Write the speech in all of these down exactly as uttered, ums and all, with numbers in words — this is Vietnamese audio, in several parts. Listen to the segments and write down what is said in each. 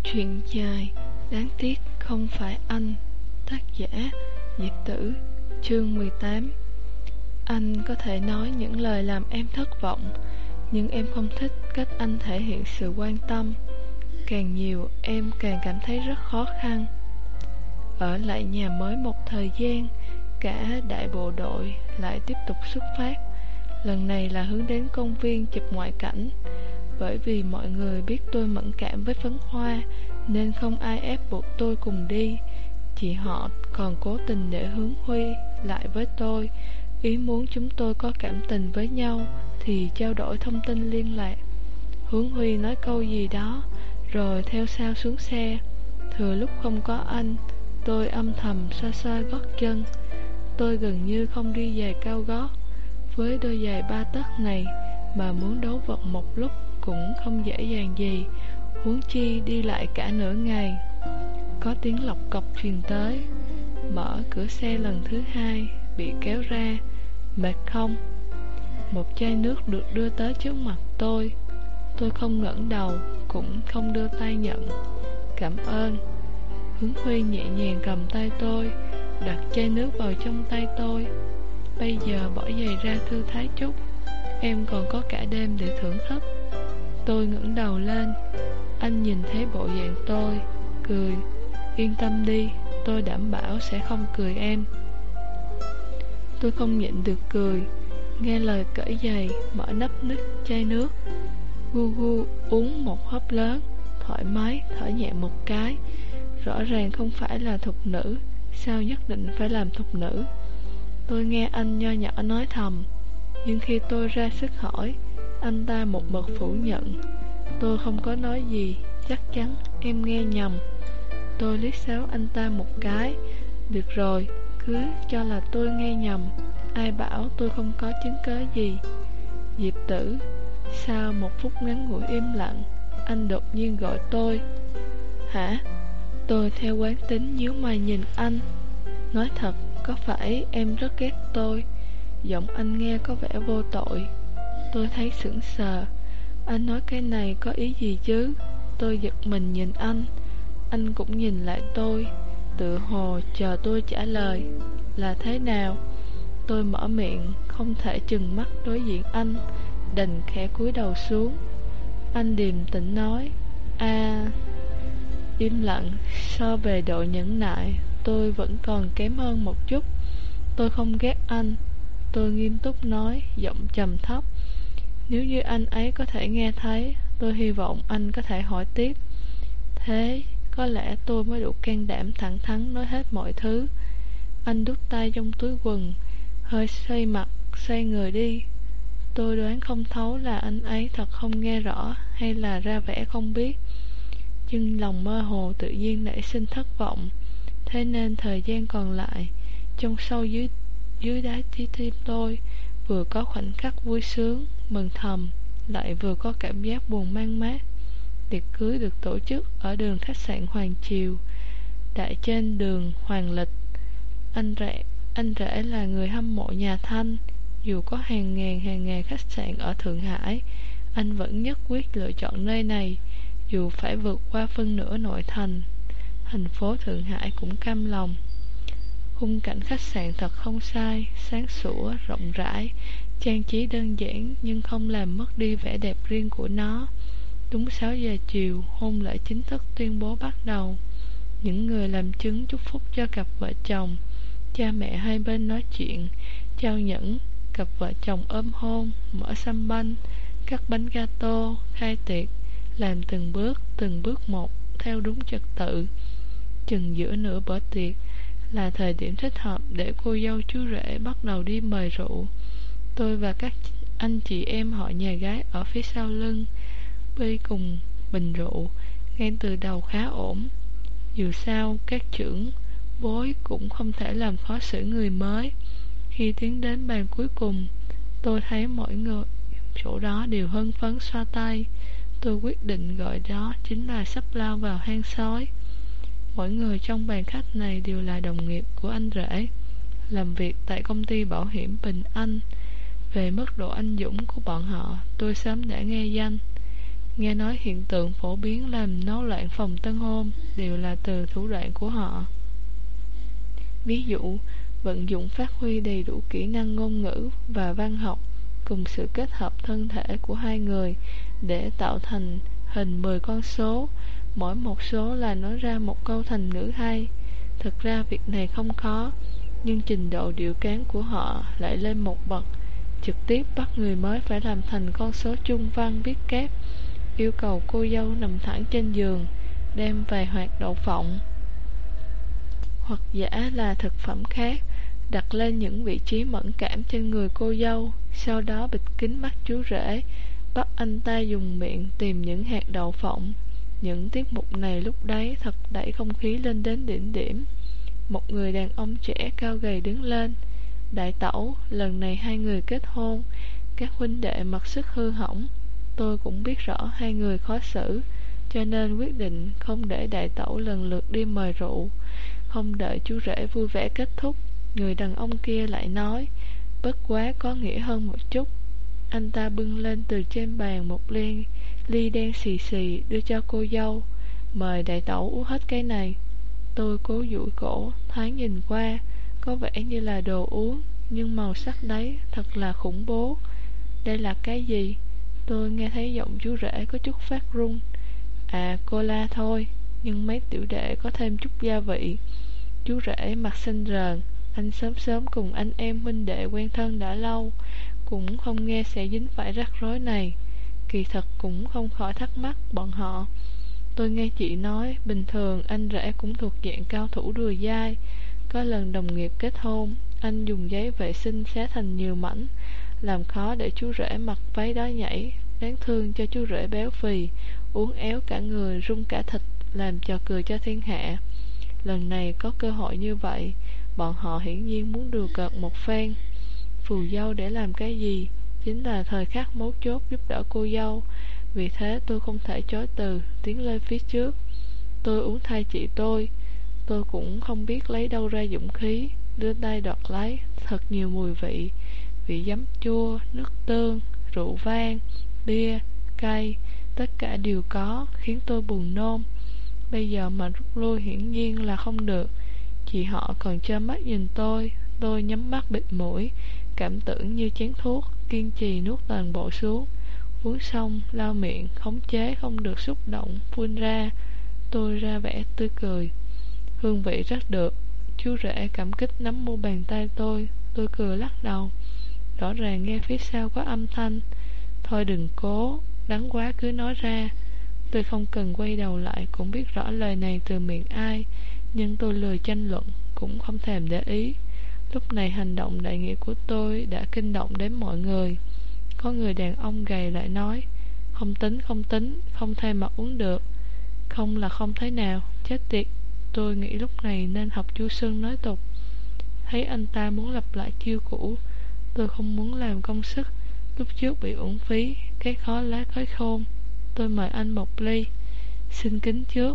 Chuyện dài, đáng tiếc không phải anh. Tác giả Diệp Tử. Chương mười tám. Anh có thể nói những lời làm em thất vọng, nhưng em không thích cách anh thể hiện sự quan tâm. Càng nhiều em càng cảm thấy rất khó khăn. Ở lại nhà mới một thời gian, cả đại bộ đội lại tiếp tục xuất phát. Lần này là hướng đến công viên chụp ngoại cảnh. Bởi vì mọi người biết tôi mẫn cảm với phấn hoa, nên không ai ép buộc tôi cùng đi. Chỉ họ còn cố tình để Hướng Huy lại với tôi, ý muốn chúng tôi có cảm tình với nhau thì trao đổi thông tin liên lạc. Hướng Huy nói câu gì đó rồi theo sau xuống xe. Thừa lúc không có anh, tôi âm thầm xoa xoa gót chân. Tôi gần như không đi giày cao gót. Với đôi giày ba tấc này mà muốn đấu vật một lúc cũng không dễ dàng gì, huống chi đi lại cả nửa ngày. Có tiếng lọc cọc truyền tới. Mở cửa xe lần thứ hai, bị kéo ra. Mệt không? Một chai nước được đưa tới trước mặt tôi. Tôi không ngẩng đầu, cũng không đưa tay nhận. Cảm ơn. Hướng Huy nhẹ nhàng cầm tay tôi, đặt chai nước vào trong tay tôi. Bây giờ bỏ giày ra thư thái chút, em còn có cả đêm để thưởng thức. Tôi ngẩng đầu lên. Anh nhìn thấy bộ dạng tôi, cười. Yên tâm đi, tôi đảm bảo sẽ không cười em. Tôi không nhịn được cười. Nghe lời cởi giày, mở nắp nít chai nước. Gu gu uống một hớp lớn, thoải mái thở nhẹ một cái. Rõ ràng không phải là thục nữ, sao nhất định phải làm thục nữ? Tôi nghe anh nho nhỏ nói thầm, nhưng khi tôi ra sức hỏi, anh ta một mực phủ nhận. Tôi không có nói gì, chắc chắn em nghe nhầm. Tôi liếc xéo anh ta một cái. Được rồi, cứ cho là tôi nghe nhầm. Ai bảo tôi không có chứng cớ gì. Diệp Tử. Sau một phút ngắn ngủi im lặng, anh đột nhiên gọi tôi. Hả? Tôi theo quán tính nhíu mày nhìn anh. Nói thật, có phải em rất ghét tôi? Giọng anh nghe có vẻ vô tội. Tôi thấy sững sờ. Anh nói cái này có ý gì chứ? Tôi giật mình nhìn anh. Anh cũng nhìn lại tôi, tự hồ chờ tôi trả lời. Là thế nào? Tôi mở miệng, không thể trừng mắt đối diện anh, đành khẽ cúi đầu xuống. Anh điềm tĩnh nói. À... Im lặng. So về độ nhẫn nại, tôi vẫn còn kém hơn một chút. Tôi không ghét anh. Tôi nghiêm túc nói, giọng trầm thấp. Nếu như anh ấy có thể nghe thấy, tôi hy vọng anh có thể hỏi tiếp. Thế có lẽ tôi mới đủ can đảm thẳng thắn nói hết mọi thứ. Anh đút tay trong túi quần, hơi xoay mặt, xoay người đi. Tôi đoán không thấu là anh ấy thật không nghe rõ hay là ra vẻ không biết. Nhưng lòng mơ hồ tự nhiên nảy sinh thất vọng. Thế nên thời gian còn lại, trong sâu dưới dưới đáy trái tim tôi vừa có khoảnh khắc vui sướng, mừng thầm, lại vừa có cảm giác buồn man mác. Tiệc cưới được tổ chức ở đường khách sạn Hoàng Triều, tại trên đường Hoàng Lịch. Anh rể, anh rể là người hâm mộ nhà Thanh. Dù có hàng ngàn hàng ngàn khách sạn ở Thượng Hải, anh vẫn nhất quyết lựa chọn nơi này. Dù phải vượt qua phân nửa nội thành, thành phố Thượng Hải cũng cam lòng. Khung cảnh khách sạn thật không sai, sáng sủa, rộng rãi, trang trí đơn giản nhưng không làm mất đi vẻ đẹp riêng của nó. Đúng sáu giờ chiều, hôn lễ chính thức tuyên bố bắt đầu. Những người làm chứng chúc phúc cho cặp vợ chồng. Cha mẹ hai bên nói chuyện, trao nhẫn, cặp vợ chồng ôm hôn, mở sâm banh, cắt bánh gato, khai tiệc, làm từng bước, từng bước một, theo đúng trật tự. Chừng giữa nửa bữa tiệc là thời điểm thích hợp để cô dâu chú rể bắt đầu đi mời rượu. Tôi và các anh chị em họ nhà gái ở phía sau lưng bê cùng bình rượu, ngay từ đầu khá ổn. Dù sao, các trưởng bối cũng không thể làm khó xử người mới. Khi tiến đến bàn cuối cùng, tôi thấy mọi người chỗ đó đều hân phấn xoa tay. Tôi quyết định gọi đó chính là sắp lao vào hang sói. Mỗi người trong bàn khách này đều là đồng nghiệp của anh rể, làm việc tại công ty bảo hiểm Bình Anh. Về mức độ anh dũng của bọn họ, tôi sớm đã nghe danh. Nghe nói hiện tượng phổ biến làm náo loạn phòng tân hôn đều là từ thủ đoạn của họ. Ví dụ, vận dụng phát huy đầy đủ kỹ năng ngôn ngữ và văn học cùng sự kết hợp thân thể của hai người để tạo thành hình mười con số, mỗi một số là nói ra một câu thành ngữ hay. Thực ra việc này không khó, nhưng trình độ điệu cán của họ lại lên một bậc, trực tiếp bắt người mới phải làm thành con số chung văn viết kép, yêu cầu cô dâu nằm thẳng trên giường, đem vài hạt đậu phộng hoặc giả là thực phẩm khác đặt lên những vị trí mẫn cảm trên người cô dâu, sau đó bịt kín mắt chú rể, bắt anh ta dùng miệng tìm những hạt đậu phộng. Những tiết mục này lúc đấy thật đẩy không khí lên đến đỉnh điểm. Một người đàn ông trẻ cao gầy đứng lên: "Đại tẩu, lần này hai người kết hôn, các huynh đệ mặc sức hư hỏng. Tôi cũng biết rõ hai người khó xử, cho nên quyết định không để đại tẩu lần lượt đi mời rượu." Không đợi chú rể vui vẻ kết thúc, người đàn ông kia lại nói, bất quá có nghĩa hơn một chút. Anh ta bưng lên từ trên bàn một ly ly đen xì xì đưa cho cô dâu: "Mời đại tẩu uống hết cái này." Tôi cố duỗi cổ, thoáng nhìn qua, có vẻ như là đồ uống, nhưng màu sắc đấy thật là khủng bố. "Đây là cái gì?" Tôi nghe thấy giọng chú rể có chút phát run. "À, cola thôi, nhưng mấy tiểu đệ có thêm chút gia vị." Chú rể mặt xanh rờn: "Anh sớm sớm cùng anh em huynh đệ quen thân đã lâu, cũng không nghe sẽ dính phải rắc rối này. Kỳ thật cũng không khỏi thắc mắc bọn họ. Tôi nghe chị nói, bình thường anh rể cũng thuộc dạng cao thủ đùa dai. Có lần đồng nghiệp kết hôn, anh dùng giấy vệ sinh xé thành nhiều mảnh, làm khó để chú rể mặc váy đó nhảy. Đáng thương cho chú rể béo phì, uốn éo cả người, rung cả thịt, làm trò cười cho thiên hạ. Lần này có cơ hội như vậy, bọn họ hiển nhiên muốn đùa cợt một phen. Phù dâu để làm cái gì? Chính là thời khắc mấu chốt giúp đỡ cô dâu. Vì thế tôi không thể chối từ, tiến lên phía trước. Tôi uống thay chị tôi. Tôi cũng không biết lấy đâu ra dũng khí, đưa tay đoạt lấy. Thật nhiều mùi vị: vị giấm chua, nước tương, rượu vang, bia, cay, tất cả đều có, khiến tôi buồn nôn. Bây giờ mà rút lui hiển nhiên là không được. Chị họ còn trơ mắt nhìn tôi. Tôi nhắm mắt bịt mũi, cảm tưởng như chén thuốc, kiên trì nuốt toàn bộ xuống. Uống xong, lau miệng, khống chế không được xúc động, phun ra. Tôi ra vẻ tươi cười. Hương vị rất được. Chú rể cảm kích nắm mu bàn tay tôi. Tôi cười lắc đầu. Rõ ràng nghe phía sau có âm thanh: "Thôi đừng cố, đắng quá cứ nói ra." Tôi không cần quay đầu lại cũng biết rõ lời này từ miệng ai, nhưng tôi lười tranh luận, cũng không thèm để ý. Lúc này hành động đại nghĩa của tôi đã kinh động đến mọi người. Có người đàn ông gầy lại nói: "Không tính, không tính, không thay mặt uống được." Không là không thế nào, chết tiệt. Tôi nghĩ lúc này nên học Chu Xuân nói tục. Thấy anh ta muốn lặp lại chiêu cũ, tôi không muốn làm công sức lúc trước bị uổng phí, cái khó lá cái khôn. Tôi mời anh một ly. "Xin kính trước."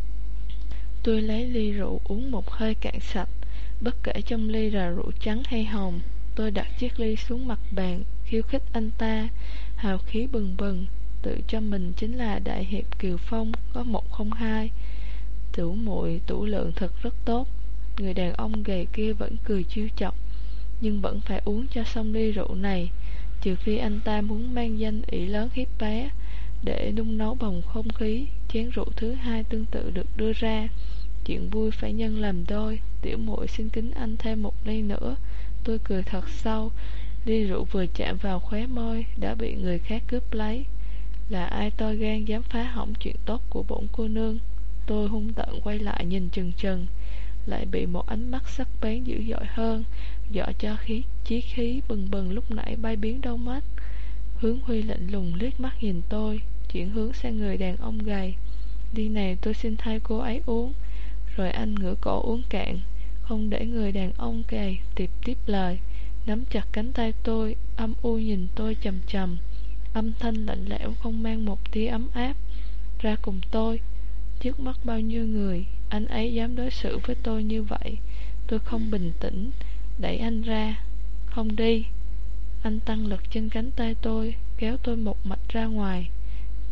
Tôi lấy ly rượu uống một hơi cạn sạch. Bất kể trong ly là rượu trắng hay hồng, tôi đặt chiếc ly xuống mặt bàn, khiêu khích anh ta, hào khí bừng bừng, tự cho mình chính là đại hiệp Kiều Phong có một không hai. Tửu muội tửu lượng thật rất tốt. Người đàn ông gầy kia vẫn cười chiêu chọc, nhưng vẫn phải uống cho xong ly rượu này, trừ phi anh ta muốn mang danh ỷ lớn hiếp bé. Để nung nấu bầu không khí, chén rượu thứ hai tương tự được đưa ra. Chuyện vui phải nhân làm đôi. "Tiểu muội xin kính anh thêm một ly nữa." Tôi cười thật sâu. Ly rượu vừa chạm vào khóe môi đã bị người khác cướp lấy. Là ai to gan dám phá hỏng chuyện tốt của bổn cô nương? Tôi hung tợn quay lại nhìn chừng chừng, lại bị một ánh mắt sắc bén dữ dội hơn, dọa cho khí chí khí bừng bừng lúc nãy bay biến đâu mất. Hướng Huy lạnh lùng liếc mắt nhìn tôi, chuyển hướng sang người đàn ông gầy. "Ly này tôi xin thay cô ấy uống." Rồi anh ngửa cổ uống cạn, không để người đàn ông gầy tiếp tiếp lời, nắm chặt cánh tay tôi, âm u nhìn tôi chằm chằm, âm thanh lạnh lẽo không mang một tia ấm áp. "Ra cùng tôi." Trước mắt bao nhiêu người, anh ấy dám đối xử với tôi như vậy. Tôi không bình tĩnh, đẩy anh ra. "Không đi." Anh tăng lực trên cánh tay tôi, kéo tôi một mạch ra ngoài.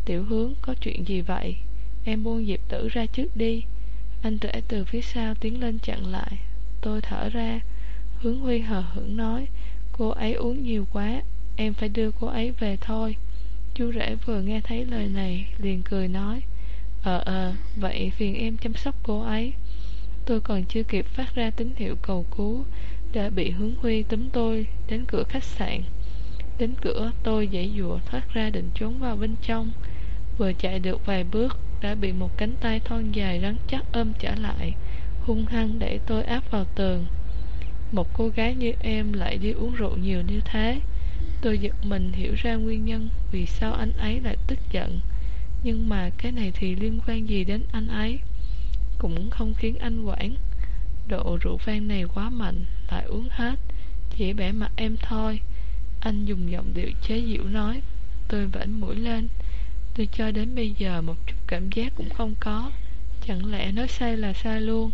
Tiểu Hướng, có chuyện gì vậy? Em buông Diệp Tử ra trước đi. Anh rể từ phía sau tiến lên chặn lại. Tôi thở ra. Hướng Huy hờ hững nói, cô ấy uống nhiều quá, em phải đưa cô ấy về thôi. Chú rể vừa nghe thấy lời này liền cười nói, Ờ ờ, vậy phiền em chăm sóc cô ấy. Tôi còn chưa kịp phát ra tín hiệu cầu cứu đã bị Hướng Huy túm tôi đến cửa khách sạn. Đến cửa, tôi giãy giụa thoát ra định trốn vào bên trong. Vừa chạy được vài bước đã bị một cánh tay thon dài rắn chắc ôm trở lại, hung hăng đẩy tôi áp vào tường. Một cô gái như em lại đi uống rượu nhiều như thế. Tôi giật mình hiểu ra nguyên nhân vì sao anh ấy lại tức giận. Nhưng mà cái này thì liên quan gì đến anh ấy? Cũng không khiến anh quản. Độ rượu vang này quá mạnh, lại uống hết, chỉ bẻ mặt em thôi. Anh dùng giọng điệu chế giễu nói. Tôi vểnh mũi lên. Tôi cho đến bây giờ một chút cảm giác cũng không có. Chẳng lẽ nói sai là sai luôn?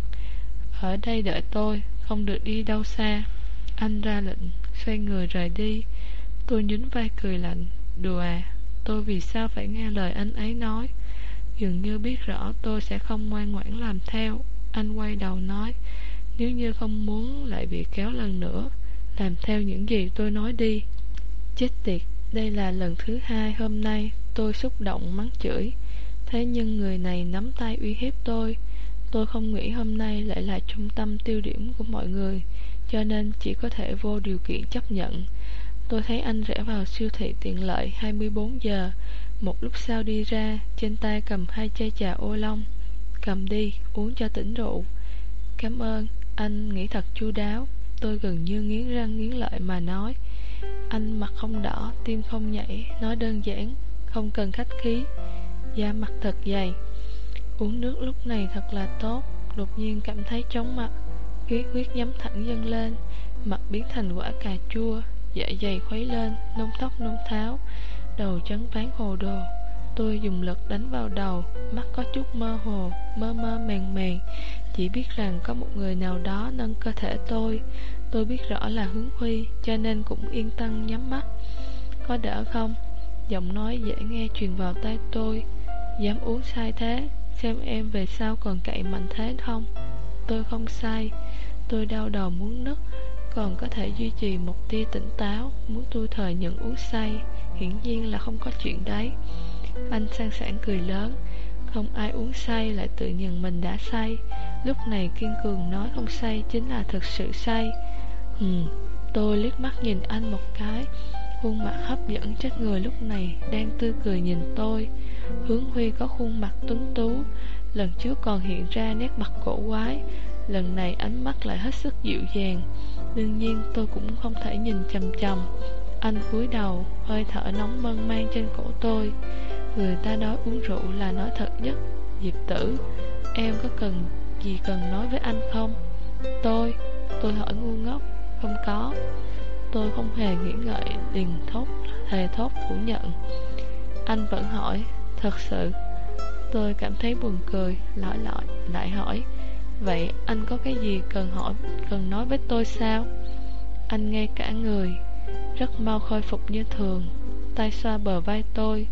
Ở đây đợi tôi, không được đi đâu xa. Anh ra lệnh, xoay người rời đi. Tôi nhún vai cười lạnh. Đùa à, tôi vì sao phải nghe lời anh ấy nói? Dường như biết rõ tôi sẽ không ngoan ngoãn làm theo. Anh quay đầu nói, nếu như không muốn lại bị kéo lần nữa, làm theo những gì tôi nói đi. Chết tiệt, đây là lần thứ hai hôm nay tôi xúc động mắng chửi. Thế nhưng người này nắm tay uy hiếp tôi. Tôi không nghĩ hôm nay lại là trung tâm tiêu điểm của mọi người, cho nên chỉ có thể vô điều kiện chấp nhận. Tôi thấy anh rẽ vào siêu thị tiện lợi hai mươi bốn giờ. Một lúc sau đi ra, trên tay cầm hai chai trà ô long. Cầm đi, uống cho tỉnh rượu. Cảm ơn, anh nghĩ thật chu đáo. Tôi gần như nghiến răng nghiến lợi mà nói. Anh mặt không đỏ, tim không nhảy, nói đơn giản, không cần khách khí. Da mặt thật dày. Uống nước lúc này thật là tốt. Đột nhiên cảm thấy chóng mặt, khí huyết nhắm thẳng dâng lên, mặt biến thành quả cà chua, dạ dày khuấy lên, nôn tóc nôn tháo, đầu chấn ván hồ đồ. Tôi dùng lực đánh vào đầu, mắt có chút mơ hồ, mơ mơ màng màng, chỉ biết rằng có một người nào đó nâng cơ thể tôi. Tôi biết rõ là Hướng Huy, cho nên cũng yên tâm nhắm mắt. Có đỡ không? Giọng nói dễ nghe truyền vào tai tôi. Dám uống sai thế, xem em về sau còn cậy mạnh thế không? Tôi không sai. Tôi đau đầu muốn nức, còn có thể duy trì một tia tỉnh táo. Muốn tôi thời nhận uống say, hiển nhiên là không có chuyện đấy. Anh sang sảng cười lớn. Không ai uống say lại tự nhận mình đã say. Lúc này kiên cường nói không say chính là thực sự say. Hừm, tôi liếc mắt nhìn anh một cái. Khuôn mặt hấp dẫn chết người lúc này đang tươi cười nhìn tôi. Hướng Huy có khuôn mặt tuấn tú, lần trước còn hiện ra nét mặt cổ quái, lần này ánh mắt lại hết sức dịu dàng. Đương nhiên tôi cũng không thể nhìn chằm chằm. Anh cúi đầu, hơi thở nóng mơn man trên cổ tôi. Người ta nói uống rượu là nói thật nhất. Diệp Tử, em có cần gì cần nói với anh không? Tôi, tôi hỏi ngu ngốc. Không có. Tôi không hề nghĩ ngợi, liền thốt, thề thốt phủ nhận. Anh vẫn hỏi, thật sự. Tôi cảm thấy buồn cười, lỏi lọi lại hỏi, vậy anh có cái gì cần hỏi, cần nói với tôi sao? Anh ngay cả người, rất mau khôi phục như thường, tay xoa bờ vai tôi.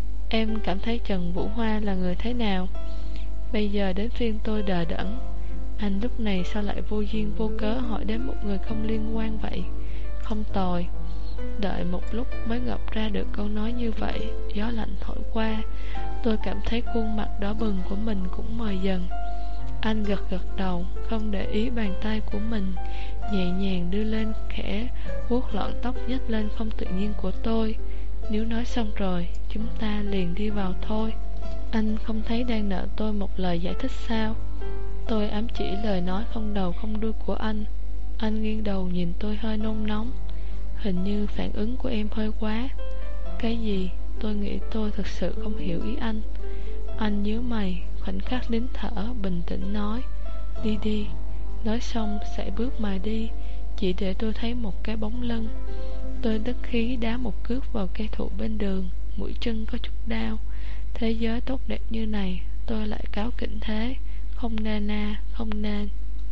Em cảm thấy Trần Vũ Hoa là người thế nào? Bây giờ đến phiên tôi đờ đẫn. Anh lúc này sao lại vô duyên vô cớ hỏi đến một người không liên quan vậy? Không tồi. Đợi một lúc mới ngập ra được câu nói như vậy. Gió lạnh thổi qua, tôi cảm thấy khuôn mặt đỏ bừng của mình cũng mờ dần. Anh gật gật đầu, không để ý bàn tay của mình, nhẹ nhàng đưa lên khẽ vuốt lọn tóc nhếch lên không tự nhiên của tôi. Nếu nói xong rồi, chúng ta liền đi vào thôi. Anh không thấy đang nợ tôi một lời giải thích sao? Tôi ám chỉ lời nói không đầu không đuôi của anh. Anh nghiêng đầu nhìn tôi hơi nôn nóng. Hình như phản ứng của em hơi quá. Cái gì? Tôi nghĩ tôi thực sự không hiểu ý anh. Anh nhíu mày, khoảnh khắc nín thở, bình tĩnh nói, đi đi. Nói xong sải bước mà đi, chỉ để tôi thấy một cái bóng lưng. Tôi đắc khí đá một cước vào cây thụ bên đường, mũi chân có chút đau. Thế giới tốt đẹp như này, tôi lại cáu kỉnh thế. Không nên à, không nên.